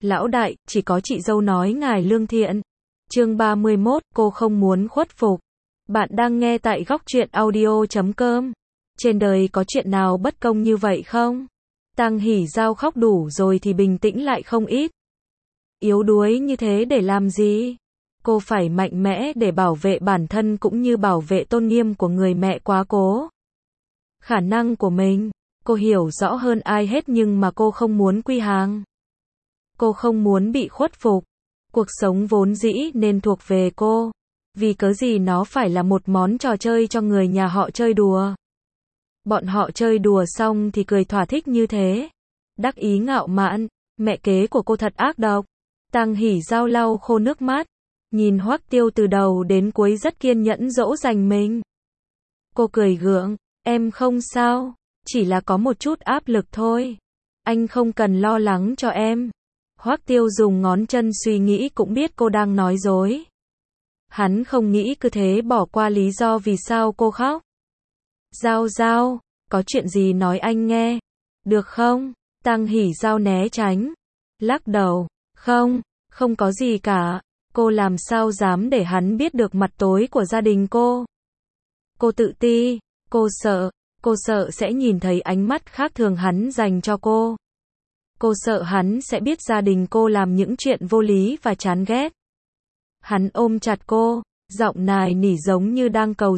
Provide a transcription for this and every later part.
Lão đại, chỉ có chị dâu nói ngài lương thiện. Chương 31, cô không muốn khuất phục. Bạn đang nghe tại góc truyện audio.com. Trên đời có chuyện nào bất công như vậy không? Tăng Hỷ Giao khóc đủ rồi thì bình tĩnh lại không ít. Yếu đuối như thế để làm gì? Cô phải mạnh mẽ để bảo vệ bản thân cũng như bảo vệ tôn nghiêm của người mẹ quá cố. Khả năng của mình, cô hiểu rõ hơn ai hết nhưng mà cô không muốn quy hàng. Cô không muốn bị khuất phục. Cuộc sống vốn dĩ nên thuộc về cô. Vì cớ gì nó phải là một món trò chơi cho người nhà họ chơi đùa. Bọn họ chơi đùa xong thì cười thỏa thích như thế. Đắc ý ngạo mạn, mẹ kế của cô thật ác độc. Tăng Hỷ Giao lau khô nước mắt. Nhìn Hoắc Tiêu từ đầu đến cuối rất kiên nhẫn dỗ dành mình. Cô cười gượng, em không sao, chỉ là có một chút áp lực thôi. Anh không cần lo lắng cho em. Hoắc Tiêu dùng ngón chân suy nghĩ cũng biết cô đang nói dối. Hắn không nghĩ cứ thế bỏ qua lý do vì sao cô khóc. Giao Giao, có chuyện gì nói anh nghe, được không? Tăng Hỷ Giao né tránh, lắc đầu, không có gì cả. Cô làm sao dám để hắn biết được mặt tối của gia đình cô. Cô tự ti, cô sợ sẽ nhìn thấy ánh mắt khác thường hắn dành cho cô. Cô sợ hắn sẽ biết gia đình cô làm những chuyện vô lý và chán ghét. Hắn ôm chặt cô, giọng nài nỉ giống như đang cầu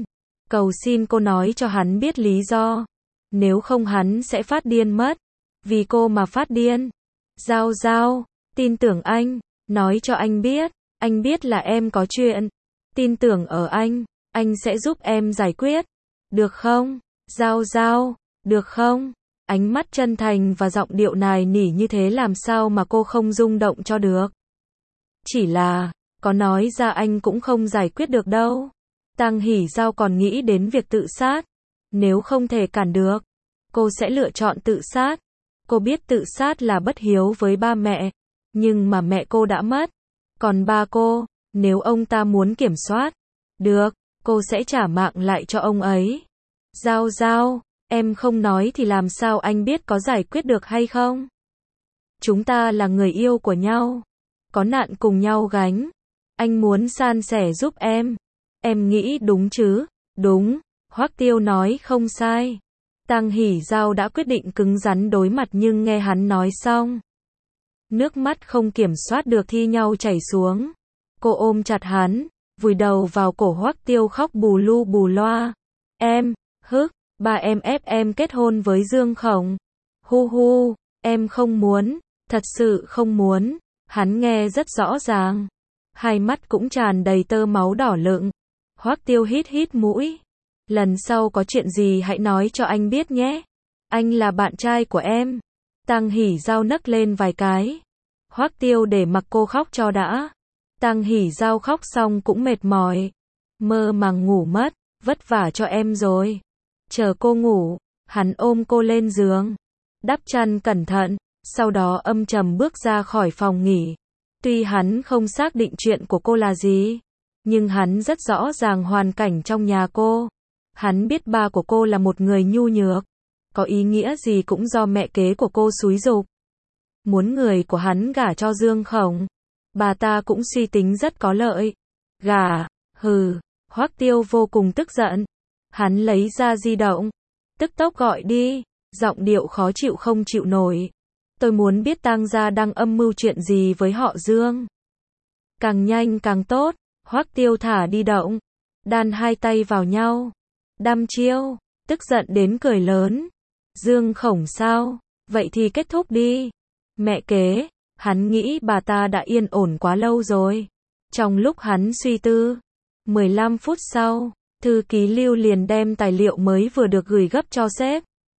xin cô nói cho hắn biết lý do. Nếu không hắn sẽ phát điên mất. Vì cô mà phát điên. Giao Giao, tin tưởng anh, nói cho anh biết là em có chuyện. Tin tưởng ở anh sẽ giúp em giải quyết. Được không? Giao Giao, được không? Ánh mắt chân thành và giọng điệu nài nỉ như thế làm sao mà cô không rung động cho được. Chỉ là, có nói ra anh cũng không giải quyết được đâu. Tăng Hỷ Giao còn nghĩ đến việc tự sát. Nếu không thể cản được, cô sẽ lựa chọn tự sát. Cô biết tự sát là bất hiếu với ba mẹ, nhưng mà mẹ cô đã mất. Còn ba cô, nếu ông ta muốn kiểm soát, được, cô sẽ trả mạng lại cho ông ấy. Giao Giao, em không nói thì làm sao anh biết có giải quyết được hay không? Chúng ta là người yêu của nhau, có nạn cùng nhau gánh. Anh muốn san sẻ giúp em. Em nghĩ đúng chứ? Đúng, Hoắc Tiêu nói không sai. Tăng Hỷ Giao đã quyết định cứng rắn đối mặt nhưng nghe hắn nói xong. Nước mắt không kiểm soát được thi nhau chảy xuống. Cô ôm chặt hắn, vùi đầu vào cổ Hoắc Tiêu khóc bù lu bù loa. Ba em ép em kết hôn với Dương Khổng. Hu, em không muốn, thật sự không muốn. Hắn nghe rất rõ ràng. Hai mắt cũng tràn đầy tơ máu đỏ lựng. Hoắc Tiêu hít mũi. Lần sau có chuyện gì hãy nói cho anh biết nhé. Anh là bạn trai của em. Tăng Hỷ Giao nấc lên vài cái. Hoắc Tiêu để mặc cô khóc cho đã. Tăng Hỷ Giao khóc xong cũng mệt mỏi. Mơ màng ngủ mất, vất vả cho em rồi. Chờ cô ngủ, hắn ôm cô lên giường. Đắp chăn cẩn thận, sau đó âm trầm bước ra khỏi phòng nghỉ. Tuy hắn không xác định chuyện của cô là gì, nhưng hắn rất rõ ràng hoàn cảnh trong nhà cô. Hắn biết ba của cô là một người nhu nhược. Có ý nghĩa gì cũng do mẹ kế của cô xúi giục. Muốn người của hắn gả cho Dương Khổng. Bà ta cũng suy tính rất có lợi. Gả, Hoắc Tiêu vô cùng tức giận. Hắn lấy ra di động. Tức tốc gọi đi, giọng điệu khó chịu không chịu nổi. Tôi muốn biết Tang gia đang âm mưu chuyện gì với họ Dương. Càng nhanh càng tốt. Hoắc Tiêu thả đi động. Đan hai tay vào nhau. Đăm chiêu, tức giận đến cười lớn. Dương Khổng sao? Vậy thì kết thúc đi. Mẹ kế, hắn nghĩ bà ta đã yên ổn quá lâu rồi. Trong lúc hắn suy tư, 15 phút sau, thư ký Lưu liền đem tài liệu mới vừa được gửi gấp cho sếp.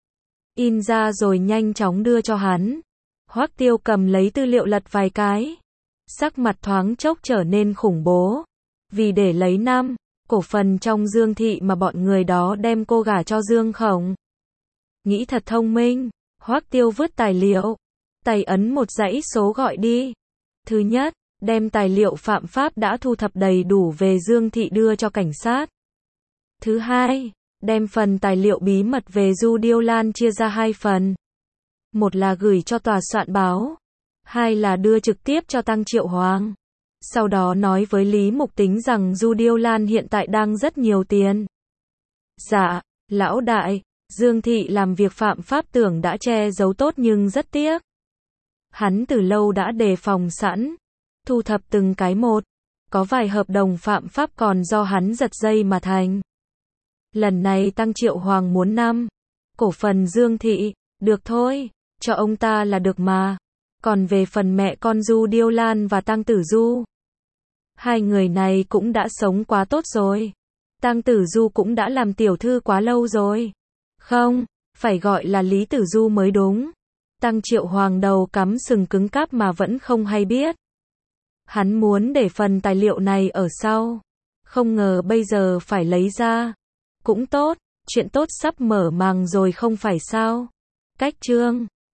In ra rồi nhanh chóng đưa cho hắn. Hoắc Tiêu cầm lấy tư liệu lật vài cái. Sắc mặt thoáng chốc trở nên khủng bố. Vì để lấy cổ phần trong Dương thị mà bọn người đó đem cô gả cho Dương Khổng. Nghĩ thật thông minh. Hoắc Tiêu vứt tài liệu. Tay ấn một dãy số gọi đi. Thứ nhất, đem tài liệu phạm pháp đã thu thập đầy đủ về Dương thị đưa cho cảnh sát. Thứ hai, đem phần tài liệu bí mật về Du Điêu Lan chia ra hai phần. Một là gửi cho tòa soạn báo. Hai là đưa trực tiếp cho Tăng Triệu Hoàng. Sau đó nói với Lý Mục Tính rằng Du Điêu Lan hiện tại đang rất nhiều tiền. Dạ, lão đại, Dương Thị làm việc phạm pháp tưởng đã che giấu tốt nhưng rất tiếc. Hắn từ lâu đã đề phòng sẵn, thu thập từng cái một. Có vài hợp đồng phạm pháp còn do hắn giật dây mà thành. Lần này Tăng Triệu Hoàng muốn 5 cổ phần Dương Thị, được thôi, cho ông ta là được mà. Còn về phần mẹ con Du Điêu Lan và Tăng Tử Du, hai người này cũng đã sống quá tốt rồi. Tăng Tử Du cũng đã làm tiểu thư quá lâu rồi. Không, phải gọi là Lý Tử Du mới đúng. Tăng Triệu Hoàng đầu cắm sừng cứng cáp mà vẫn không hay biết. Hắn muốn để phần tài liệu này ở sau. Không ngờ bây giờ phải lấy ra. Cũng tốt, chuyện tốt sắp mở màng rồi không phải sao. Cách chương